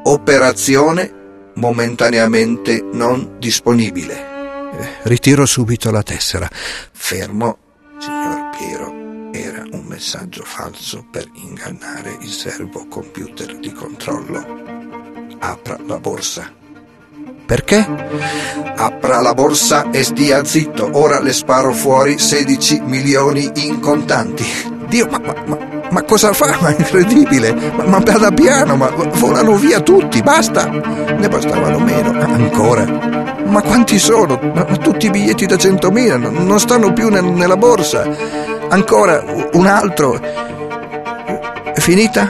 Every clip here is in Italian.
Operazione momentaneamente non disponibile. Ritiro subito la tessera. Fermo, signor Piero. Era un messaggio falso per ingannare il servo computer di controllo. Apra la borsa. Perché? Apra la borsa e stia zitto. Ora le sparo fuori 16 milioni in contanti. Dio, ma cosa fa? Ma è incredibile! Ma parla piano, ma volano via tutti, basta! Ne bastavano meno. Ancora? Ma quanti sono? Ma tutti i biglietti da 100.000 non stanno più nella borsa. Ancora un altro. È finita?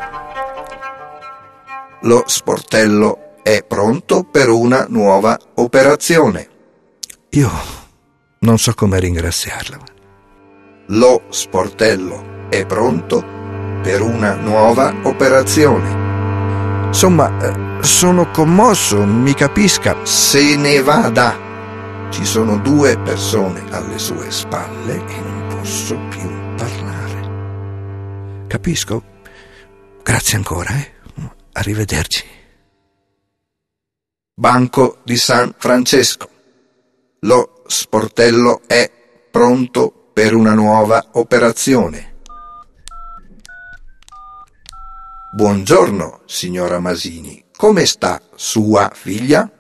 Lo sportello è pronto per una nuova operazione. Io non so come ringraziarla. Lo sportello è pronto per una nuova operazione. Insomma, sono commosso, mi capisca. Se ne vada. Ci sono 2 persone alle sue spalle e non posso più parlare. Capisco. Grazie ancora, Arrivederci. Banco di San Francesco. Lo sportello è pronto per una nuova operazione. Buongiorno, signora Masini. Come sta sua figlia?